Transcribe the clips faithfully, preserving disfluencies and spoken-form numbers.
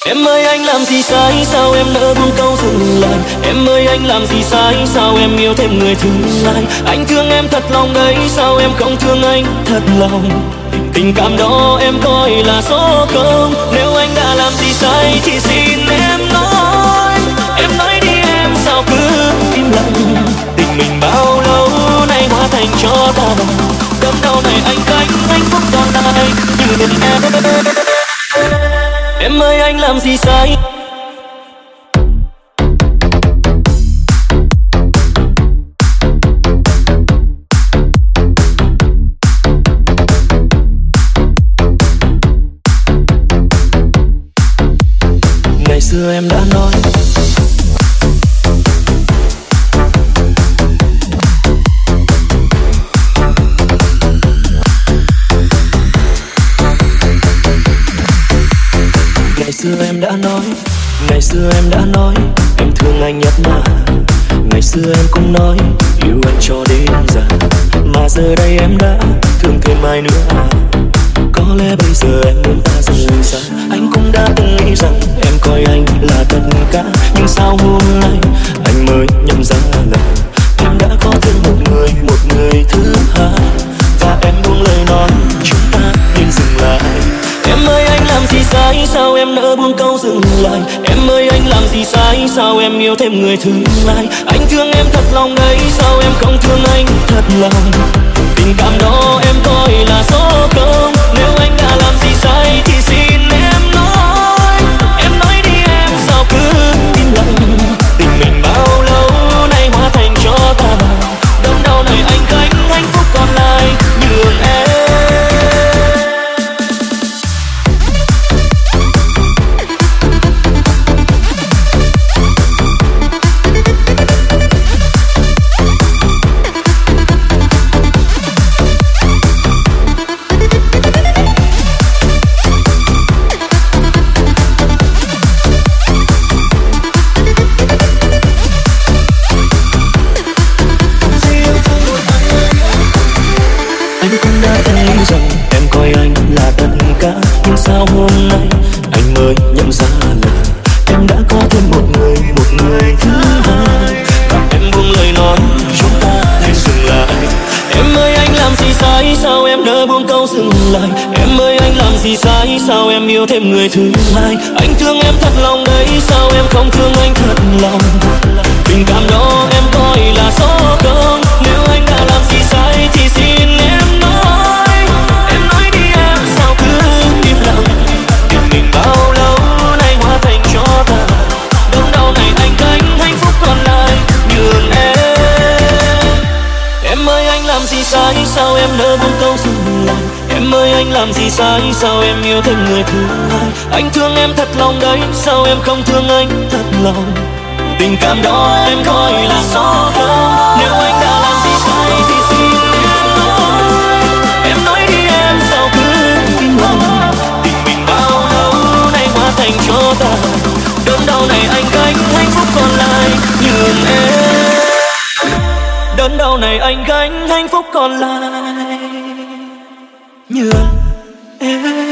Em ơi anh làm gì sai sao em nỡ buông câu dừng lại. Em ơi anh làm gì sai sao em yêu thêm người thứ hai. Anh thương em thật lòng đấy sao em không thương anh thật lòng. Tình cảm đó em coi là số không. Nếu anh đã làm gì sai thì xin em nói. Em nói đi em sao cứ im lặng. Tình mình bao lâu nay hóa thành cho ta bằng. Đâm đau này anh cánh hạnh phúc còn lại như bên em. Em ơi anh làm gì sai. Ngày xưa em đã nói Ngày xưa em đã nói, ngày xưa em đã nói em thương anh nhất mà. Ngày xưa em cũng nói yêu anh cho đến già. Mà giờ đây em đã thương thêm ai nữa à. Có lẽ bây giờ em muốn ta rời xa. Anh cũng đã từng nghĩ rằng em coi anh là tất cả. Nhưng sao hôm nay anh mới nhận ra là em đã có thêm một người, một người thứ hai. Và em buông lời nói chúng ta nên dừng lại. Em ơi anh làm gì sai sao em nỡ buông câu dừng lại. Em ơi anh làm gì sai sao em yêu thêm người thứ hai. Anh thương em thật lòng đấy sao em không thương anh thật lòng. Tình cảm đó em coi là số không. Nếu anh đã làm gì sai thì xin em nói. Em nói đi em sao cứ im lặng. Tình mình bao lâu nay hóa thành cho ta bằng. Đớn đau này anh gánh hạnh phúc còn lại nhường em. Nhưng sao hôm nay anh mới nhận ra là em đã có thêm một người, một người thứ hai. Và em buông lời nói chúng ta nên dừng lại. Em ơi anh làm gì sai sao em nỡ buông câu dừng lại. Em ơi anh làm gì sai sao em yêu thêm người thứ hai. Anh thương em thật lòng đấy sao em không thương anh thật lòng. Tình cảm đó em coi là số không. Nếu anh đã làm gì sai thì xin em nói. Em nói đi em sao cứ im lặng. Tình mình bao lâu nay hóa thành cho ta. Đớn đau này anh gánh hạnh phúc còn lại nhường em. Em ơi anh làm gì sai sao em nỡ buông câu dừng lại. Em ơi anh làm gì sai sao em yêu thêm người thứ hai. Anh thương em thật lòng đấy sao em không thương anh thật lòng. Tình cảm đó em coi là số không. Nếu anh đã làm gì sai thì xin em nói. Em nói đi em sao cứ im lặng. Tình mình bao lâu nay hóa thành cho ta. Đớn đau này anh gánh hạnh phúc còn lại nhường em. Đớn đau này anh gánh hạnh phúc còn lại nhường em.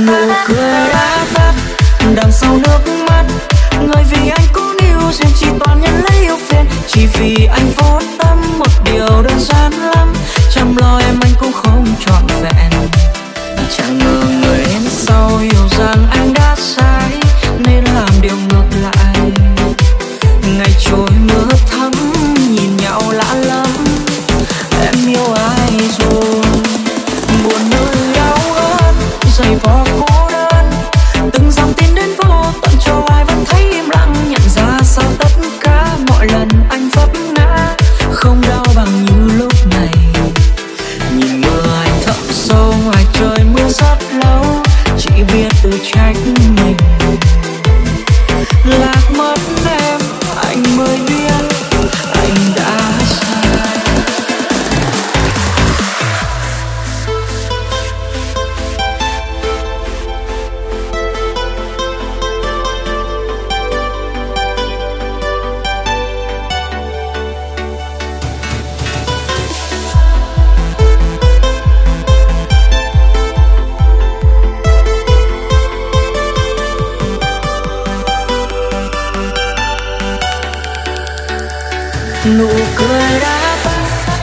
Nụ cười đã tắt đằng sau nước mắt, người vì anh cũng yêu duyên chỉ toàn nhân lấy yêu phiền. Chỉ vì anh vô tâm một điều đơn giản lắm, chăm lo em anh cũng không trọn vẹn. Chẳng ngờ người đến sau hiểu rằng anh đã sai nên làm điều ngược lại. Ngày trôi mưa thấm nhìn nhau lạ lắm, em yêu ai rồi buồn nơi đau ớt giày vò cô đơn. Từng dòng tin đến vô tận cho ai vẫn thấy im lặng, nhận ra sau tất cả mọi lần anh vấp ngã không đau bằng như lúc này. Nhìn mưa anh thấm sâu ngoài trời mưa rất lâu, chỉ biết tự trách mình. Lạc mất em anh mới biết anh đã sai. Nụ cười đã tắt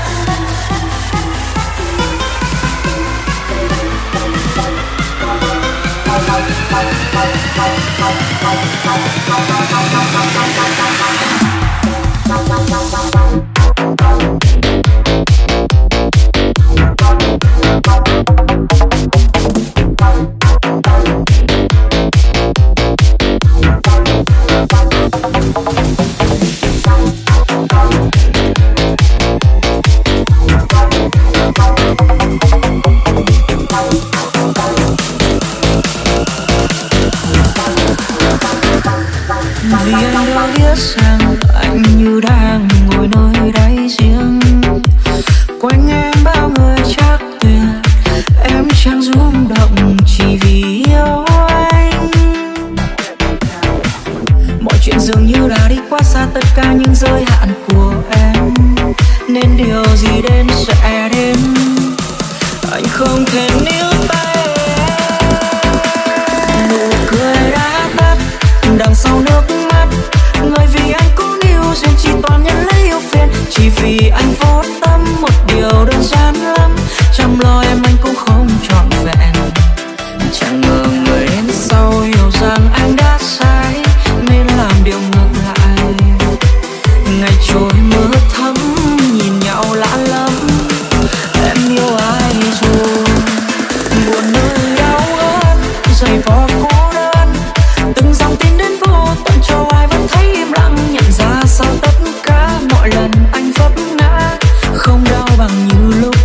vì anh đâu biết rằng anh như đang ngồi nơi đáy giếng. Quanh em bao người chắc tuyệt, em chẳng rung động chỉ vì yêu anh. Mọi chuyện dường như đã đi quá xa tất cả những giới hạn của em, nên điều gì đến sẽ đến, anh không thể níu tay em. Nụ cười đã tắt đằng sau nước mắt, người vì anh cũng yêu duyên chỉ toàn nhân lấy yêu phiền. Chỉ vì anh vô tâm một điều đơn giản lắm, chăm lo em anh cũng không trọn vẹn. Chẳng ngờ người đến sau hiểu rằng anh đã sai nên làm điều ngược lại. Ngày trôi mưa thấm nhìn nhau lạ lắm, em yêu ai rồi buồn nơi đau ớt giày vò cô đơn. Từng dòng tin đến vô tận cho ai vẫn thấy im lặng, nhận ra sau tất cả mọi lần anh vấp ngã không đau bằng như lúc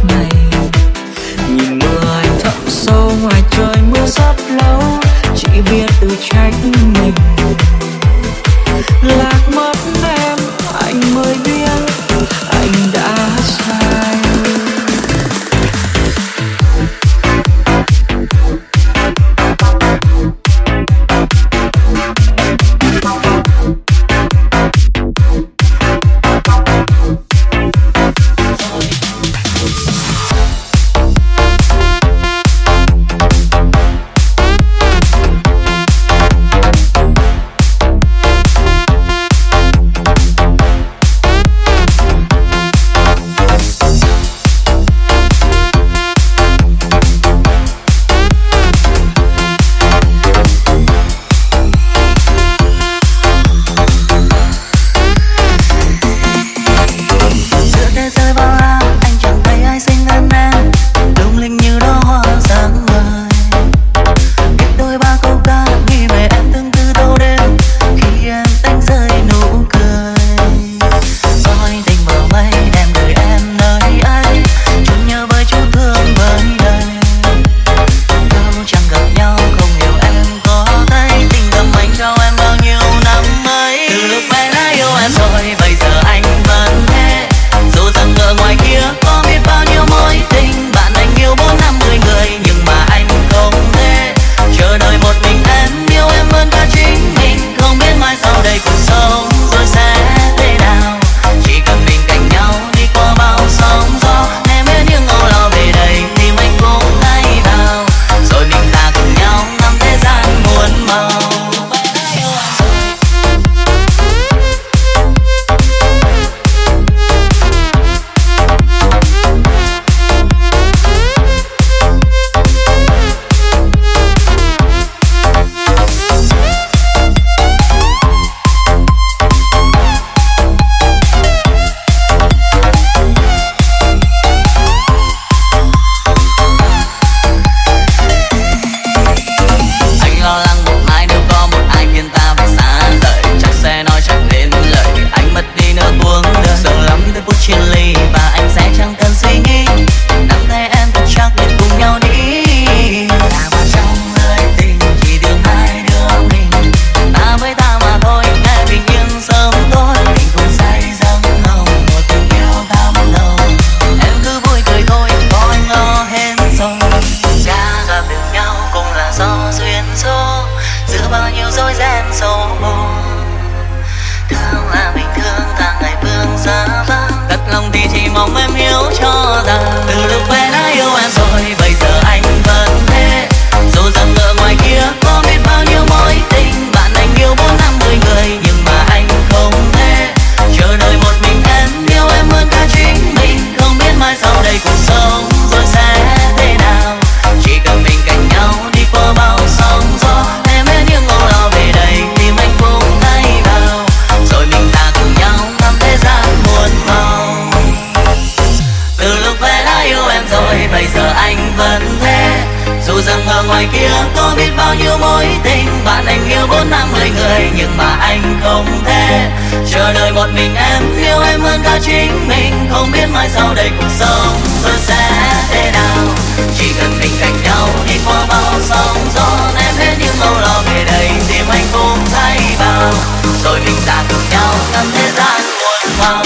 có biết bao nhiêu mối tình. Bạn anh yêu bốn năm mười người nhưng mà anh không thể chờ đợi một mình em yêu em hơn cả chính mình. Không biết mai sau đây cuộc sống tôi sẽ thế nào, chỉ cần mình cạnh nhau đi qua bao sóng gió. Em hết những âu lo về đây tìm anh cũng thay vào, rồi mình ra cùng nhau ngắm thế gian muôn màu.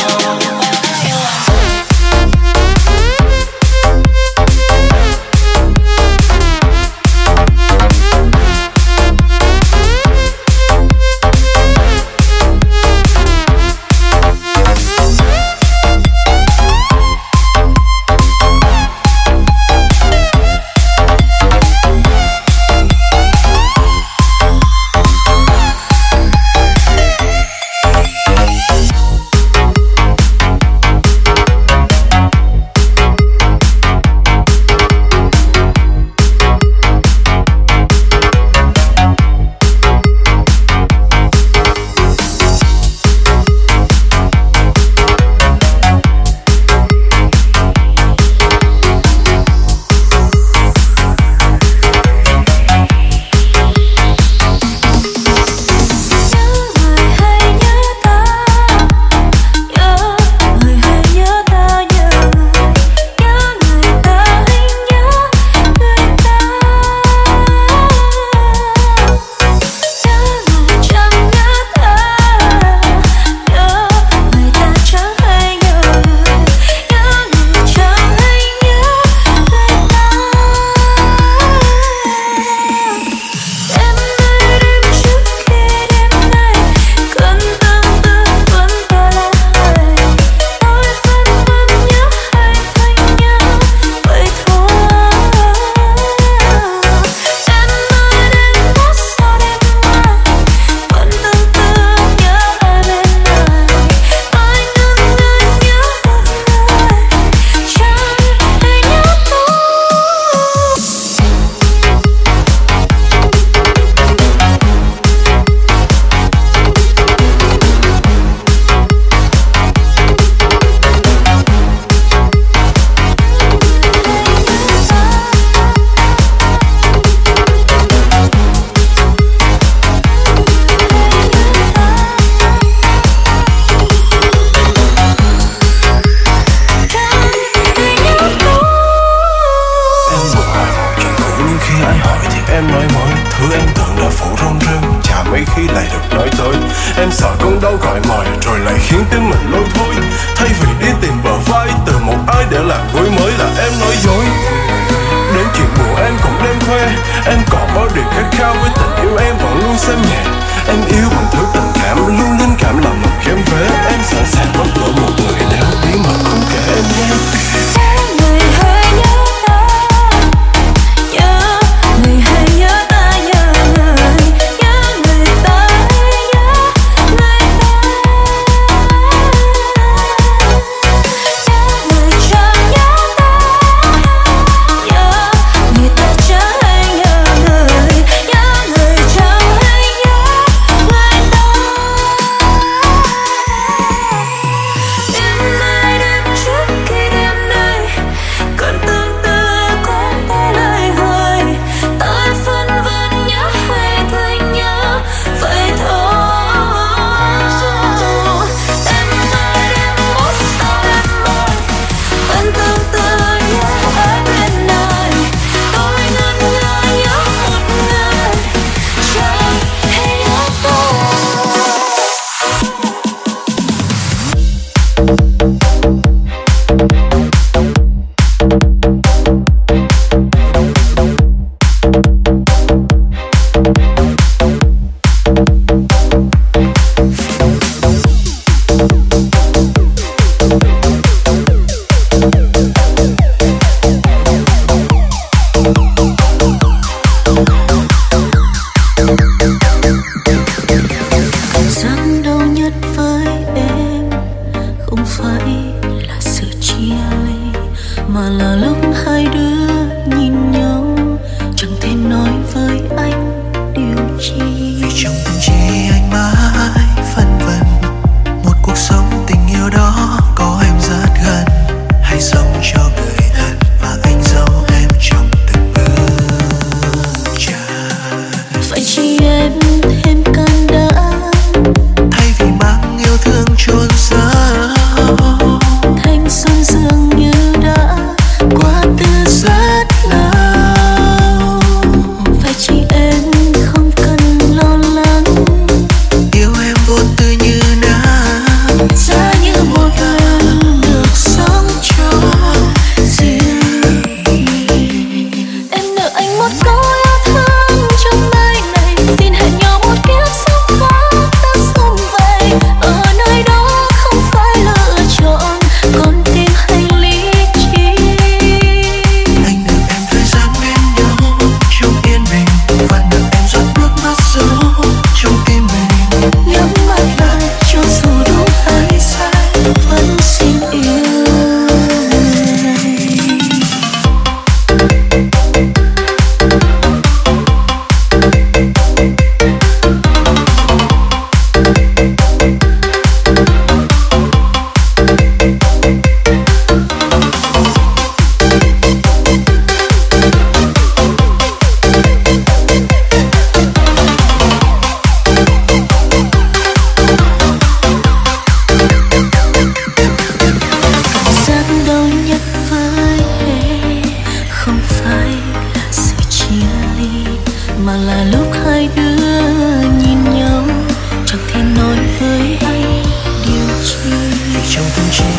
cho người thân và anh dấu em trong từng bước chân.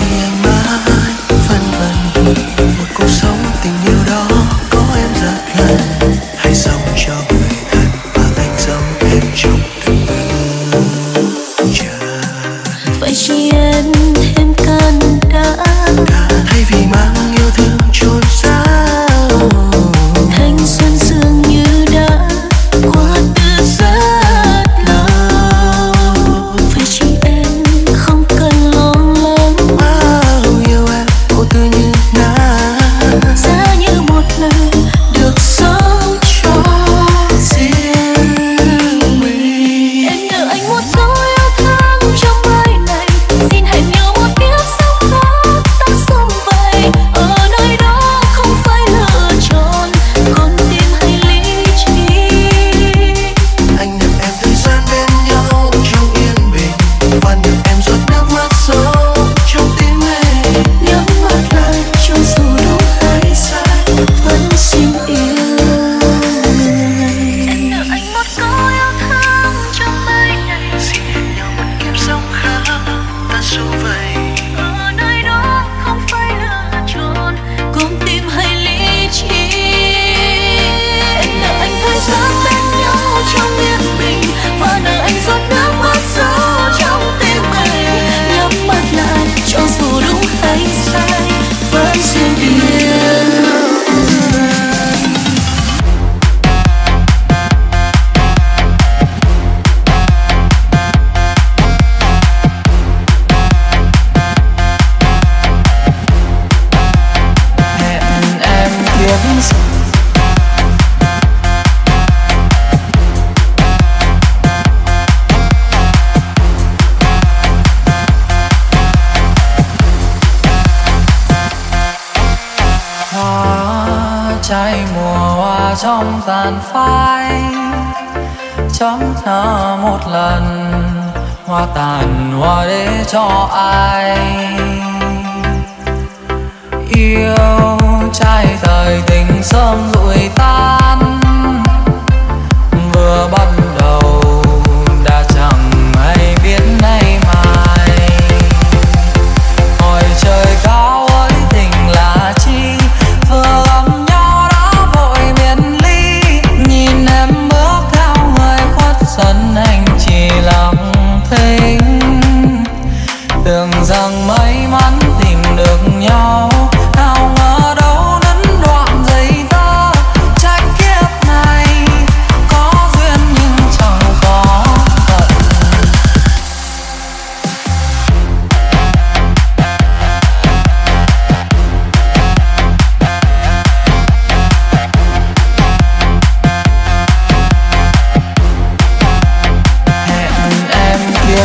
anh mãi phân vân một cuộc sống tình yêu đó có em rất gần, hãy sống cho người thân và anh sống em trong từng bước chờ. Vậy chỉ em thêm can đảm thay vì mang yêu thương trôi sao, thanh xuân dường như đã qua từ rất lâu. Vậy chỉ em không cần lo lắng, bao yêu em cô tự như ngàn giá như một lần được sống cho riêng mình. em nợ anh một câu yêu thương trong đời này, xin hãy nhớ một kiếp sống khác ta sống vậy. Ở nơi đó không phải lựa chọn, con tim hay lý trí. Anh được em thời gian bên nhau trong yên bình, và được em giọt nước mắt sâu trong tim mình. Nhắm mắt lại cho dù đúng hay sai, vẫn xin yêu người. Em nợ anh một câu yêu thương trong đời này, Xin hẹn nhau một kiếp sống khác ta sống vậy. ở nơi đó không phải lựa chọn, con tim hay lý trí. Em nợ anh thời gian bên nhau trong yên bình, và nợ anh giọt nước mắt sâu trong tim mình. Nhắm mắt lại cho dù đúng hay sai, vẫn xin yêu. Hẹn em kiếp hoa cháy mùa hoa trong tàn phai, chấm nở một lần hoa tàn hoa để cho ai yêu. Trai thời tình sớm rụi tan, vừa bắt đầu đã chẳng hay biết nay mai. Hỏi trời cao ơi tình là chi, vừa gặp nhau đã vội miền ly. Nhìn em bước theo người khuất dần, anh chỉ lặng thinh. Tưởng rằng may mắn tìm được nhau, nào ngờ đâu nấn đoạn giây tơ. Trách kiếp này có duyên nhưng chẳng có phận. Hẹn em kiếp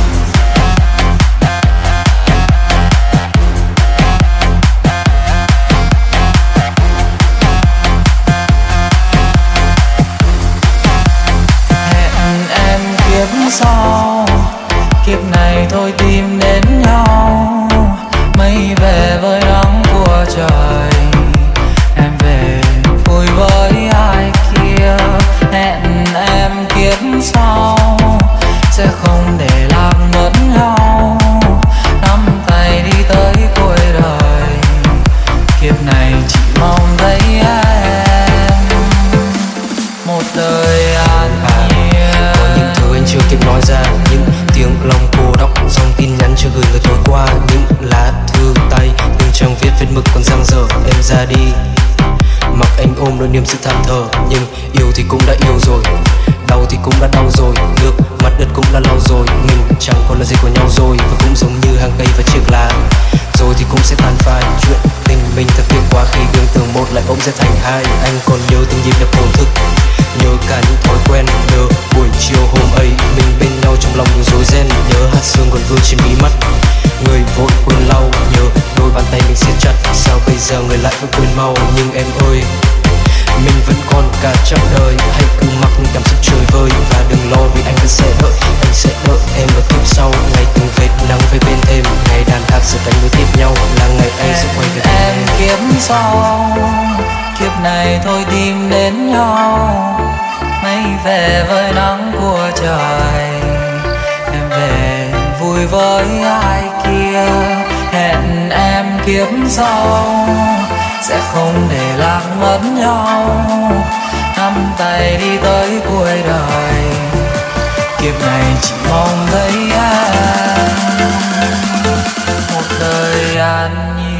hẹn em kiếp sau, kiếp này thôi tìm đến nhau. Mây về với nắng của trời, em về vui với ai kia. Hẹn em kiếp sau sẽ không để lạc mất nhau, nắm tay đi tới cuối đời. Kiếp này chỉ mong thấy em một đời an nhiên. Có những thứ anh chưa kịp nói ra, những tiếng lòng cô đọng, dòng tin nhắn chưa gửi người tối qua, những lá thư tay từng trang viết vết mực còn dang dở. Em ra đi mặc anh ôm đôi niềm sự than thở, nhưng yêu thì cũng đã yêu rồi, đau thì cũng đã đau rồi, nước mặt đất cũng đã lau rồi. Mình chẳng còn là gì của nhau rồi, và cũng giống như hàng cây và chiếc lá, rồi thì cũng sẽ tan phai. Chuyện tình mình thật tuyệt quá khi gương tường một lại bỗng sẽ thành hai. Anh còn nhớ từng nhịp đập thổn thức, nhớ cả những thói quen, nhớ buổi chiều hôm ấy mình bên nhau trong lòng những rối ren. Nhớ hạt sương còn vương trên mí mắt, người vội quên lau. Nhớ đôi bàn tay mình siết chặt, sao bây giờ người lại vẫn quên mau. Nhưng em ơi, mình vẫn còn cả chặng đời, hãy cứ mặc những cảm xúc chơi vơi. Và đừng lo vì anh vẫn sẽ đợi, anh sẽ đợi em ở kiếp sau. Ngày từng vệt nắng về bên thêm, ngày đàn hát giữa cánh nối tiếp nhau, là ngày anh sẽ quay về bên em. Kiếp sau, kiếp này thôi tìm đến nhau. Mây về với nắng của trời, em về vui với ai kia. Hẹn kiếp sau sẽ không để lạc mất nhau, nắm tay đi tới cuối đời. Kiếp này chỉ mong thấy em một đời an nhiên.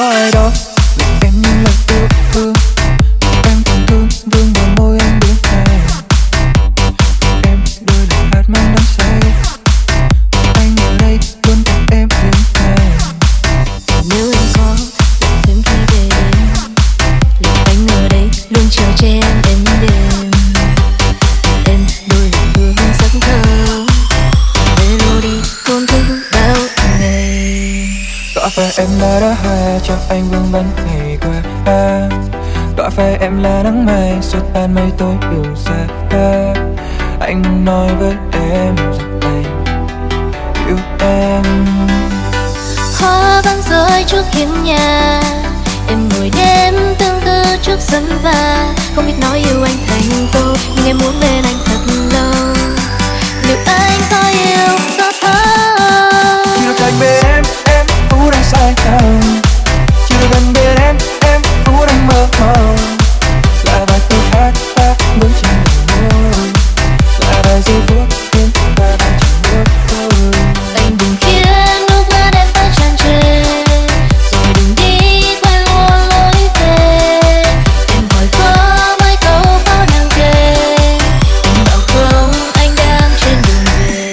có ai đó vì em như là yêu thương. Em còn thương thương vào môi anh biết này. Em đôi lời hát mang đắm say. Anh ở đây luôn cùng em đến ngày. Nếu em có thêm khi về thì anh ở đây luôn chờ che em đến đêm. Em đôi lời hứa giấc thơ melody hôn thức bao ngày. Có phải em là đóa hoa cho anh vương vấn ngày qua à? Có phải em là nắng mai xua tan mây tối yêu xa à? Anh muốn nói với em rằng anh yêu em. Hoa vàng rơi trước hiên nhà, em ngồi đêm tương tư trước sân và không biết nói yêu anh thành câu, nhưng em muốn bên anh thật lâu. Liệu anh có yêu có thấu? Chỉ được cạnh bên em, em phút đang say lòng. Chỉ được gần bên em, em phút đang mơ mộng. Là vài câu hát ta bước trên đường môi, là vài giây phút khiến ta đang chỉ bước thôi. Anh đừng khiến lúc mắt em ta tràn trề, rồi đừng đi quên luôn lối về. Em hỏi có mấy câu bao nàng kể, anh bảo không, anh đang trên đường về.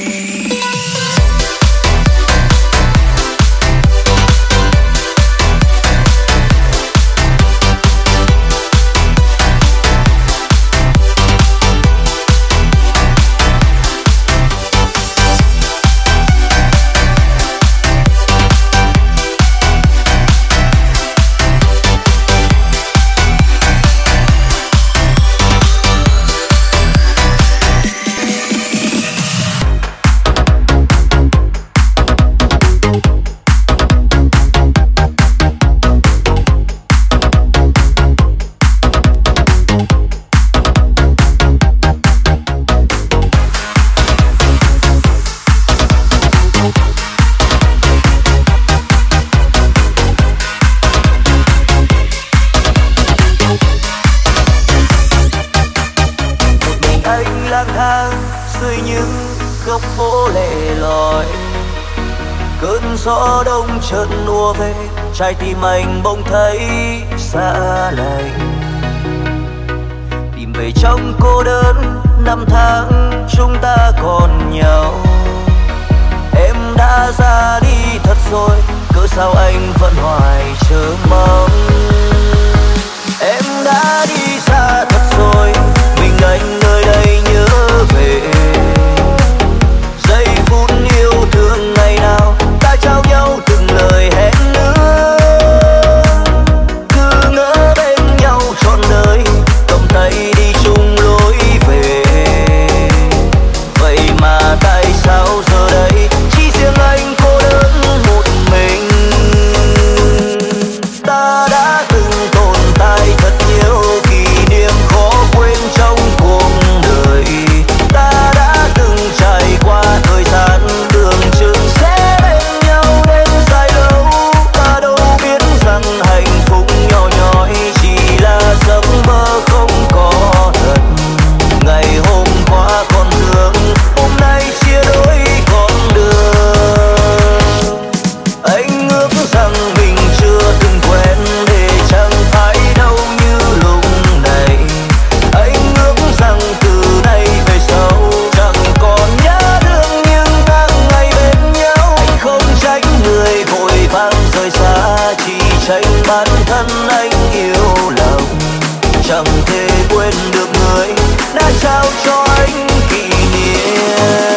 Anh lang thang dưới những góc phố lẻ loi, cơn gió đông chợt lùa về, trái tim anh bỗng thấy xa lạnh. Tìm về trong cô đơn năm tháng chúng ta còn nhau. Em đã ra đi thật rồi, cớ sao anh vẫn hoài chờ mong. Em đã đi xa thật rồi, mình anh nơi đây nhớ về giây phút yêu thương ngày nào ta trao nhau từng lời hẹn ước. Cứ ngỡ bên nhau trọn đời, cầm tay đi chung lối về. Vậy mà tại sao giờ đây chỉ riêng anh cô đơn một mình? Ta đã từng tồn tại thật nhiều kỷ niệm khó quên trong cuộc đời. Ta đã từng trải qua thời gian tưởng chừng sẽ bên nhau đến dài lâu. Ta đâu biết rằng hạnh phúc nhỏ nhoi chỉ là giấc mơ không có thật. Ngày hôm qua còn thương, hôm nay chia đôi con đường. Anh ước rằng mình chưa từng quen để chẳng phải đâu như lúc này. Anh ước rằng từ nay về sau chẳng còn nhớ thương những tháng ngày bên nhau. Anh không trách người vội vàng rời xa, chỉ trách bản thân anh yêu lòng. Chẳng thể quên được người đã trao cho anh kỷ niệm.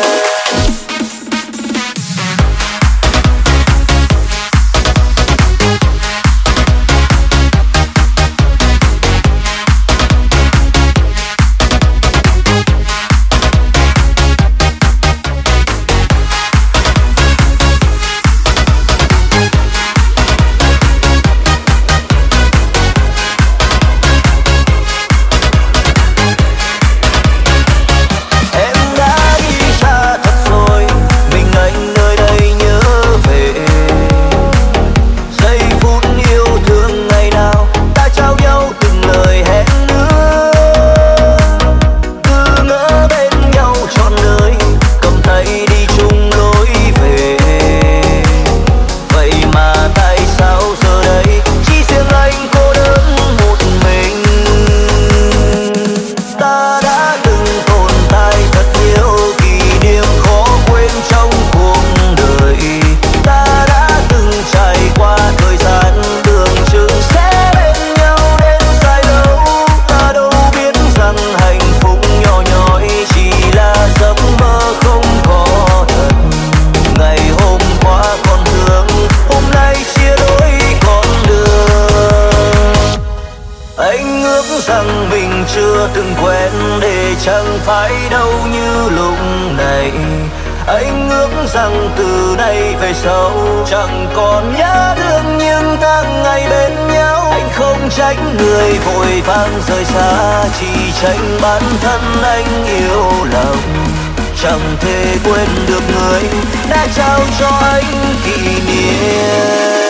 Anh ước rằng từ nay về sau chẳng còn nhớ thương những tháng ngày bên nhau. Anh không tránh người vội vàng rời xa, chỉ tránh bản thân anh yêu lòng. Chẳng thể quên được người đã trao cho anh kỷ niệm.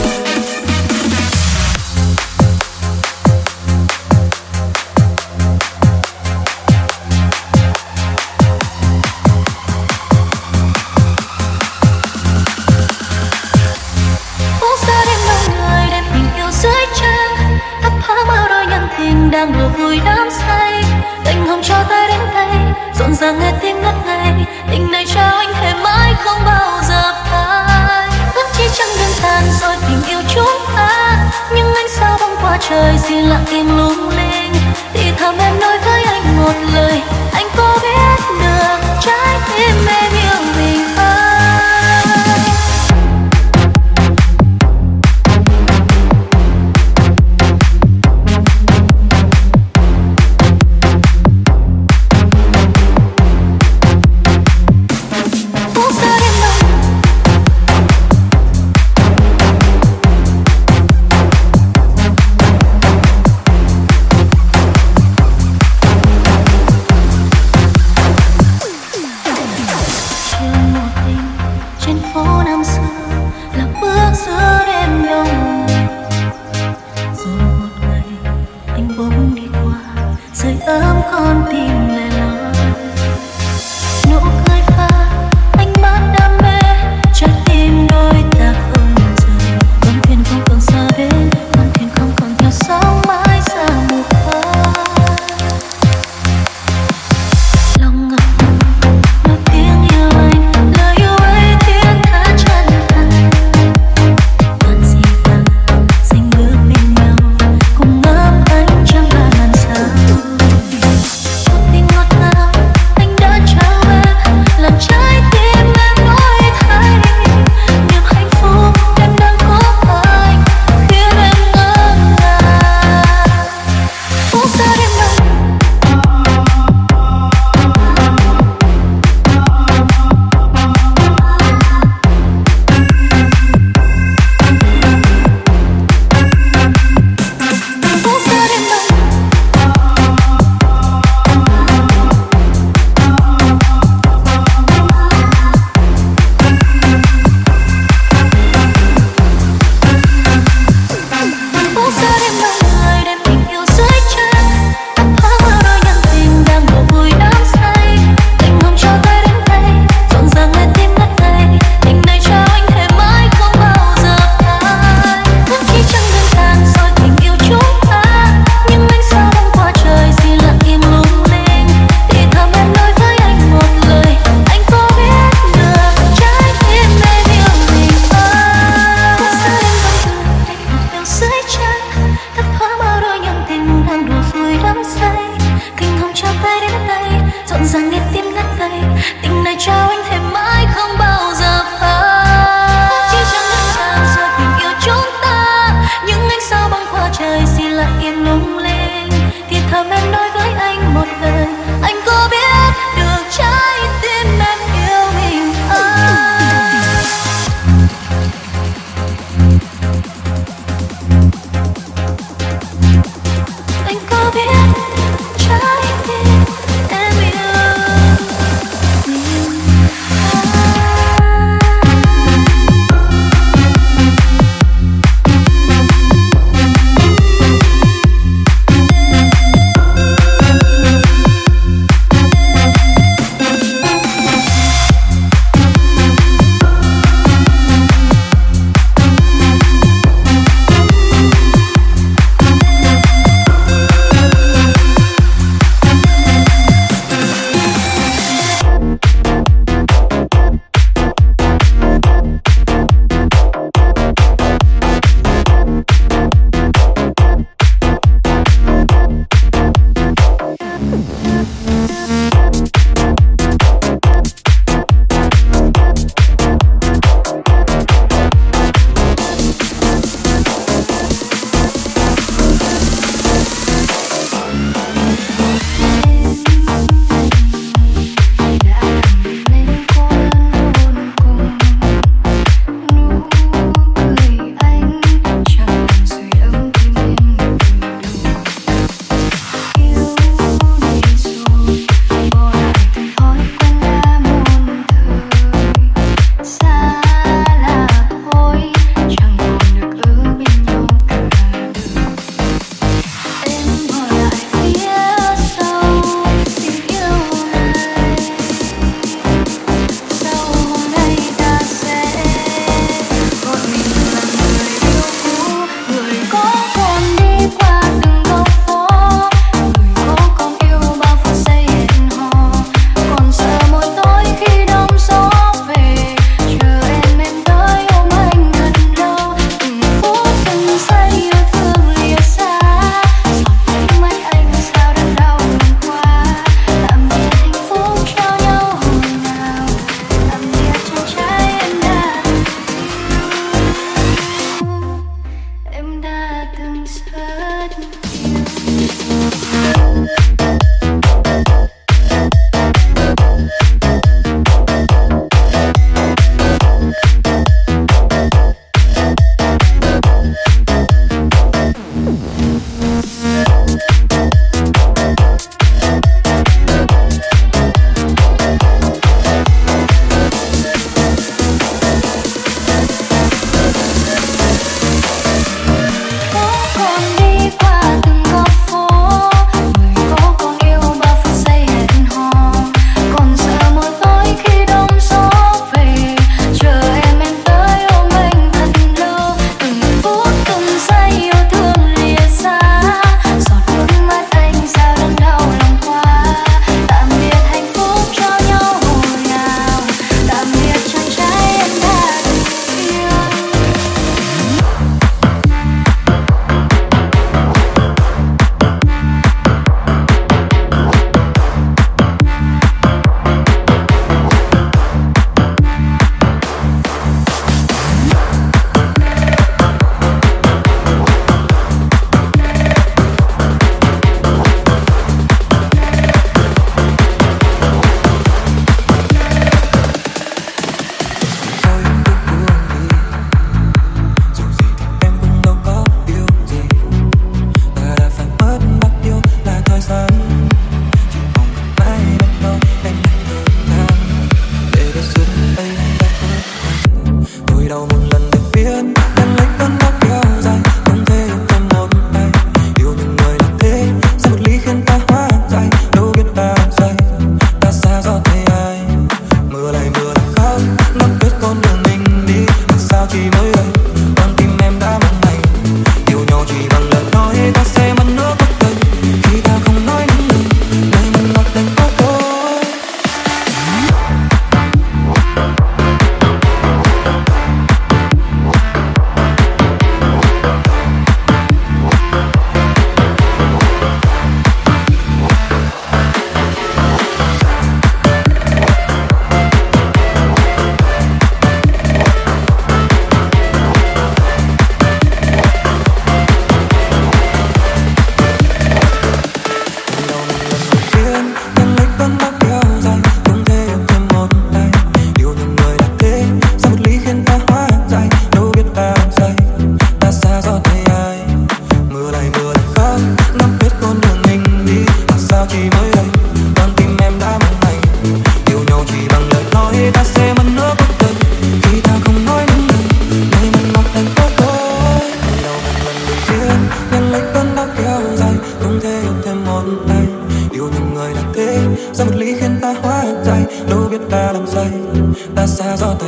Đang đùa vui đắm say, anh không cho ta đến tay, rộn ràng nghe tiếng ngất ngây. Tình này trao anh thề mãi không bao giờ phai. Ước chỉ chẳng đơn giản rồi tình yêu chúng ta, nhưng anh sao băng qua trời riêng lặng im lung linh. Thì thầm em nói với anh một lời, anh có biết được trái tim em yêu mình không? Hãy subscribe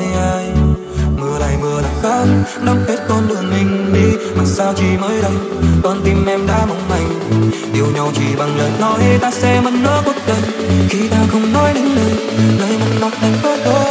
ai. Mưa này mưa là khác, đắp hết con đường mình đi. Mà sao chỉ mới đây, con tim em đã mong manh. Yêu nhau chỉ bằng lời nói, ta sẽ mất nửa cuộc đời. Khi ta không nói đến lời, lời một lòng thành vỡ đôi.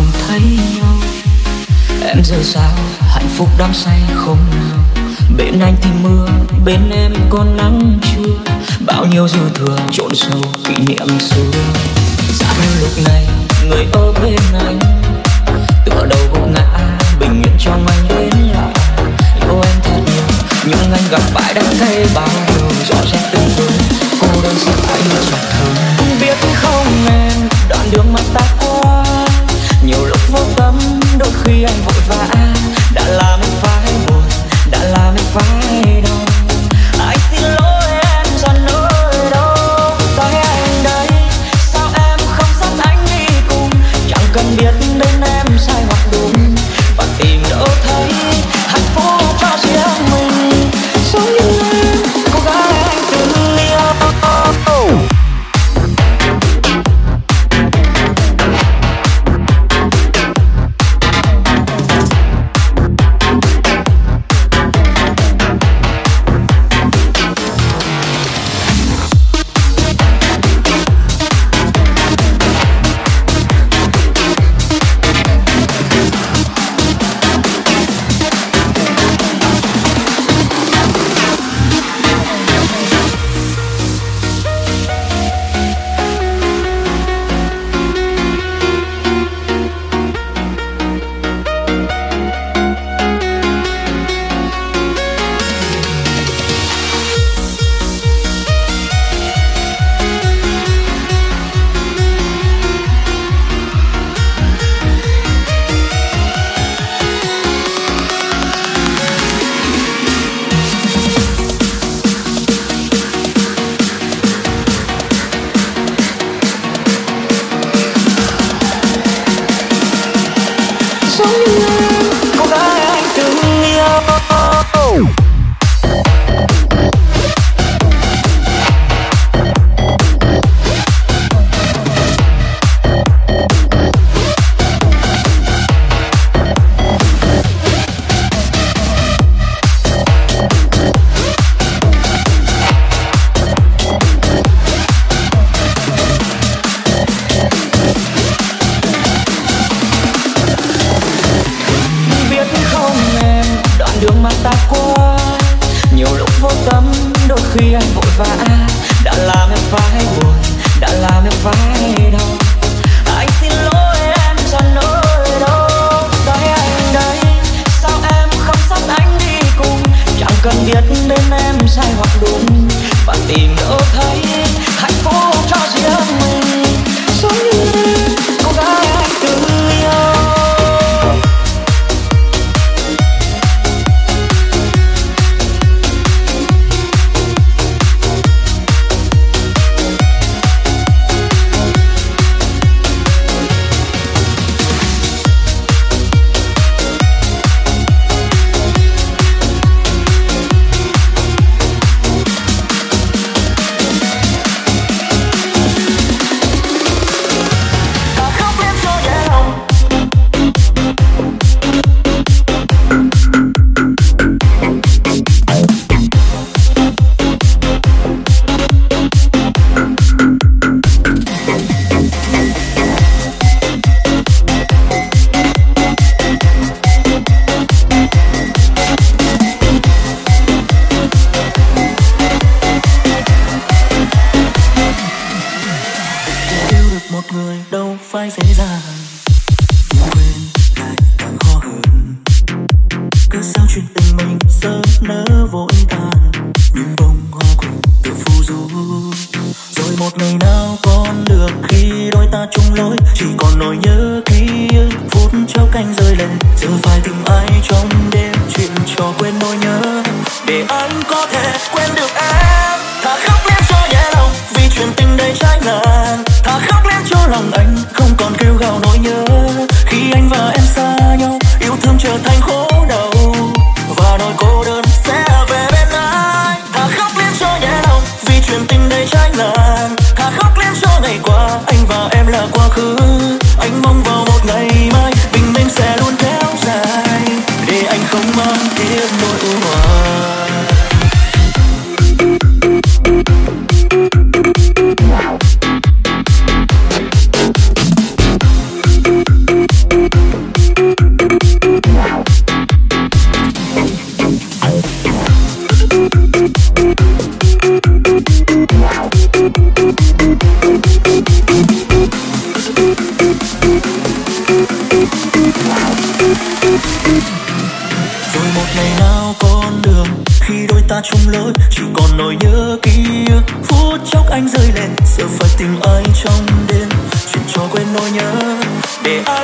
thấy nhau. Em giờ sao hạnh phúc đắm say không nào? Bên anh thì mưa, bên em còn nắng chưa? Bao nhiêu dư thừa trộn sâu kỷ niệm xưa. Giá như lúc này người ở bên anh tựa đầu gục ngã, bình yên trong anh đến lại. Yêu em thật nhiều nhưng anh gặp phải đã thấy bao điều rõ ràng từng bước cô đơn sẽ phải như giọt thơm. Biết không em, đoạn đường mà ta qua nhiều lúc vô tâm, đôi khi anh vội vã đã làm em phải buồn, đã làm em phải đau. Anh xin lỗi em dần nơi đâu, tay anh đây sao em không dắt anh đi cùng? Chẳng cần biết đến em sai hoặc đúng, và tìm đâu thấy hạnh phúc cho riêng mình. Giống như em, cô gái anh từng yêu.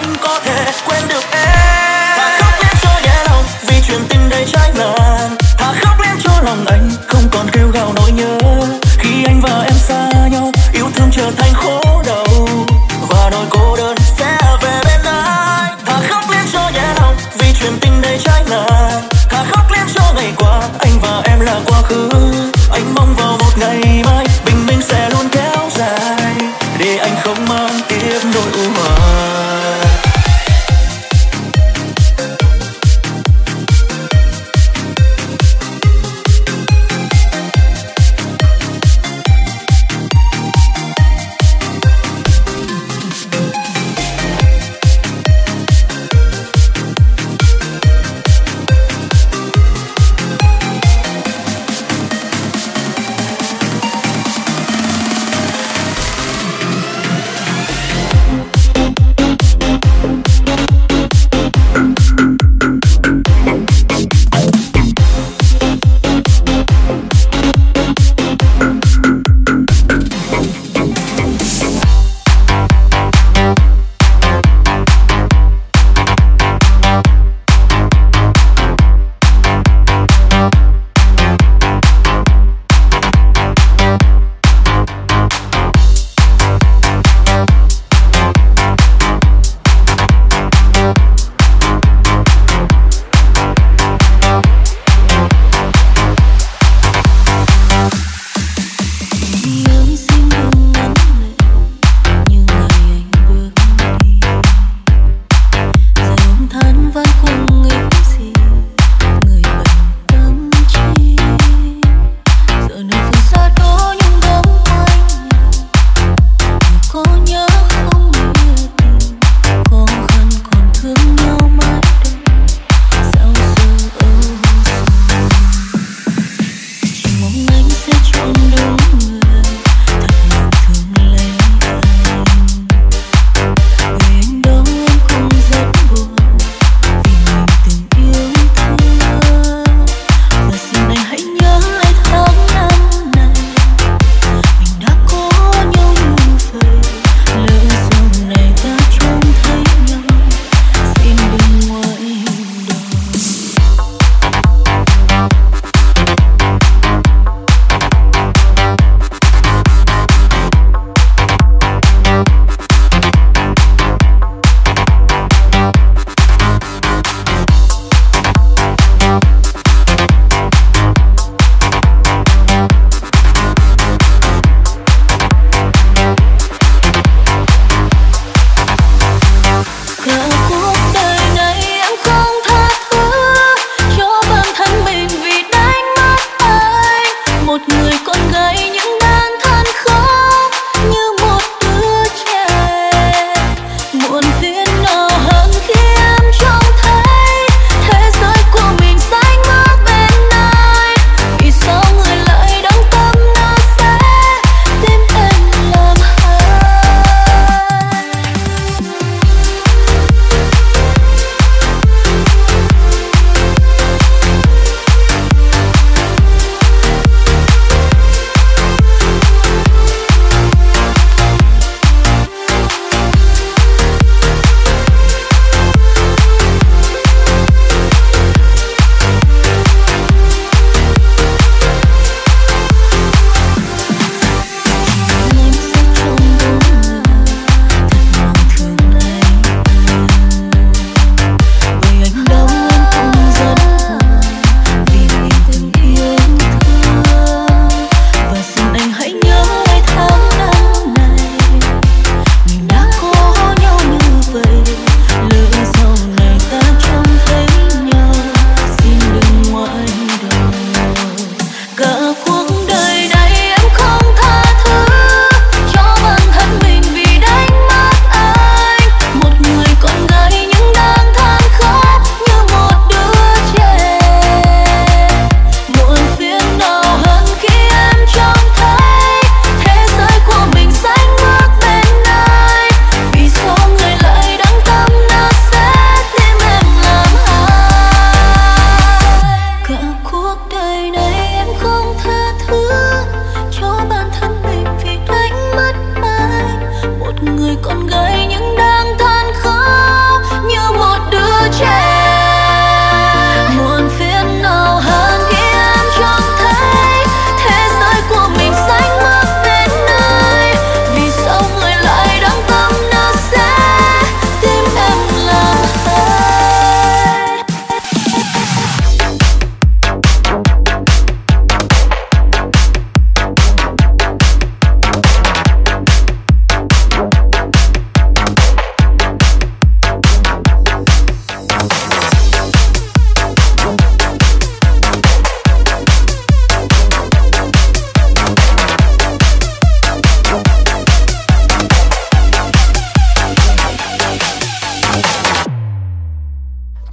anh có thể quên được em. Thà khóc lên cho nhẹ lòng vì chuyện tình đầy trái ngang, thà khóc lên cho lòng anh không còn kêu gào nỗi nhớ. Khi anh và em xa nhau, yêu thương trở thành khổ đau và nỗi cô đơn sẽ về bên anh. Thà khóc lên cho nhẹ lòng vì chuyện tình đầy trái ngang, thà khóc lên cho ngày qua anh và em là quá khứ. Anh mong vào một ngày mai bình minh sẽ luôn kéo dài để anh không mang tiếp nỗi u hoài.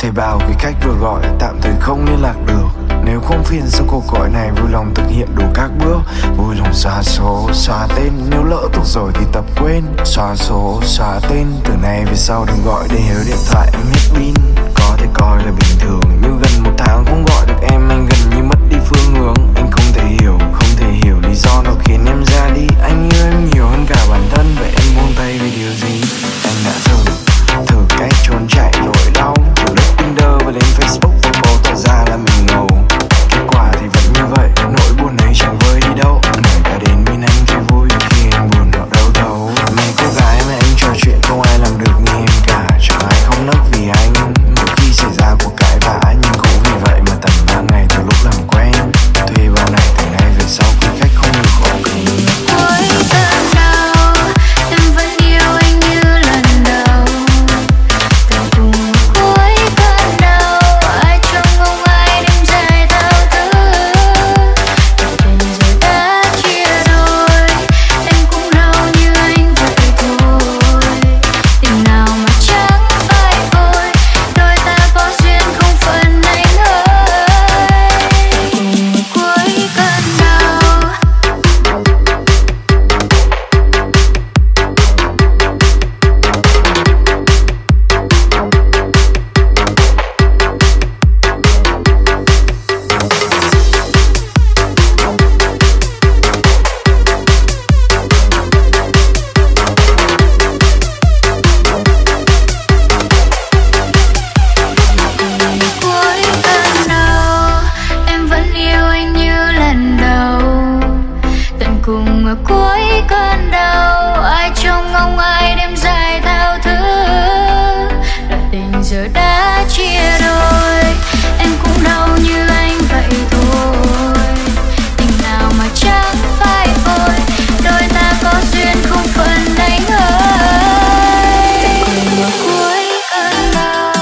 Thầy bảo quý khách vừa gọi tạm thời không liên lạc được. Nếu không phiền sau cuộc gọi này vui lòng thực hiện đủ các bước. Vui lòng xóa số, xóa tên. Nếu lỡ thuộc rồi thì tập quên. Xóa số, xóa tên. Từ nay về sau đừng gọi để nhớ điện thoại em hết pin. Có thể coi là bình thường, nhưng gần một tháng không gọi được em, anh gần như mất đi phương hướng. Anh không thể hiểu, không thể hiểu lý do nào khiến em ra đi. Anh yêu em nhiều hơn cả bản thân, vậy em buông tay vì điều gì? Anh đã từng thử cách trốn chạy nỗi đau, thử lướt Tinder và lên Facebook và cô tỏ ra là mình ngầu. Kết quả thì vẫn như vậy, nỗi buồn ấy chẳng vơi đi đâu. Người ta đến bên anh khi vui, khi anh buồn họ đau đầu. Mấy cô gái mà anh trò chuyện không ai làm được như em cả. Chẳng ai không nấc vì anh, mỗi khi xảy ra cuộc cãi vã. Nhưng cũng vì vậy mà tầm ba ngày từ lúc làm quen. Thuê bao này từ nay về sau quý khách không được khó khăn. Cuối cơn đau em vẫn yêu anh như lần đầu. Từ cùng cuối cơn đau ai trông không ai đêm dài thao thức. Tình rồi đã chia đôi, em cũng đau như anh vậy thôi. Tình nào mà chẳng phải vội, đôi ta có duyên không phần anh ơi. Cùng cuối cơn đau. Cuối cơn đau em vẫn yêu anh như lần đầu. Tận cùng ở cuối cơn đau ai trông ngóng ai đêm dài thao thức. Đoạn tình giờ đã chia đôi, em cũng đau như anh vậy thôi. Tình nào mà chẳng phải vội, đôi ta có duyên không phần anh ơi. Tận cùng ở cuối cơn đau.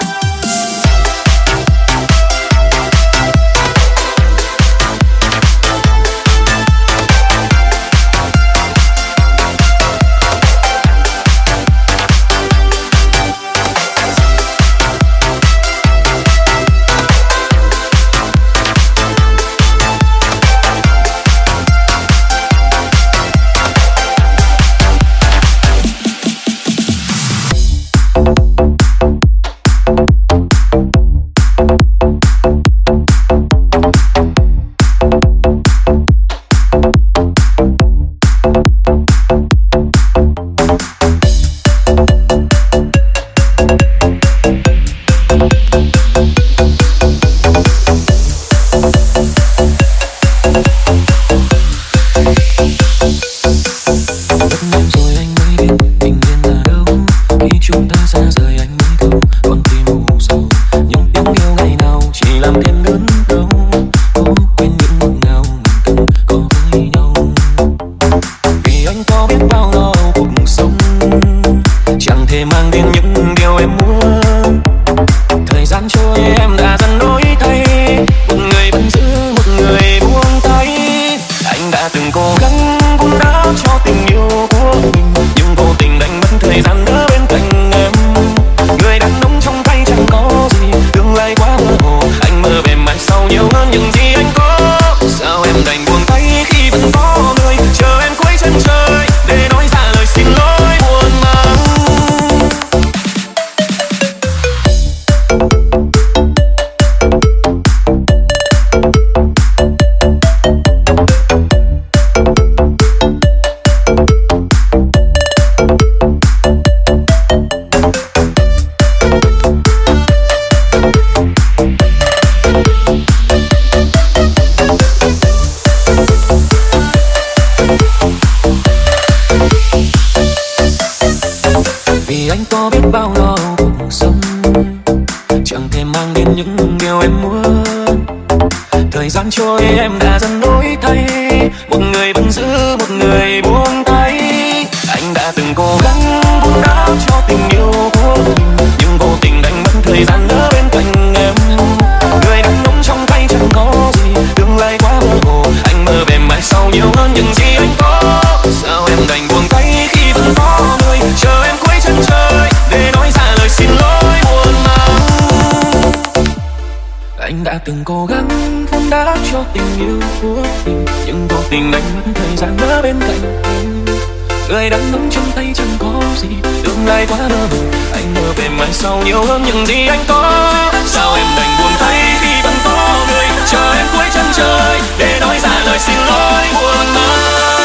Thời gian trôi em đã dần đổi thay, một người vẫn giữ một người buông tay. Anh đã từng cố gắng vun đắp cho tình yêu của mình, nhưng vô tình đánh mất thời gian ở bên cạnh em. Người đàn ông trong tay chẳng có gì, tương lai quá mơ hồ. Anh mơ về mai sau nhiều hơn những gì anh có. Sao em đành buông tay khi vẫn có người chờ em cuối chân trời để nói ra lời xin lỗi buồn màng. Anh đã từng cố gắng vun đắp cho tình yêu của mình, nhưng vô tình đánh mất thời gian ở bên cạnh em. Người đang nắm trong tay chẳng có gì, tương lai quá mơ hồ. Anh mơ về mai sau nhiều hơn những gì anh có. Sao em đành buồn thấy khi vẫn có người chờ em cuối chân trời để nói ra lời xin lỗi buồn bã.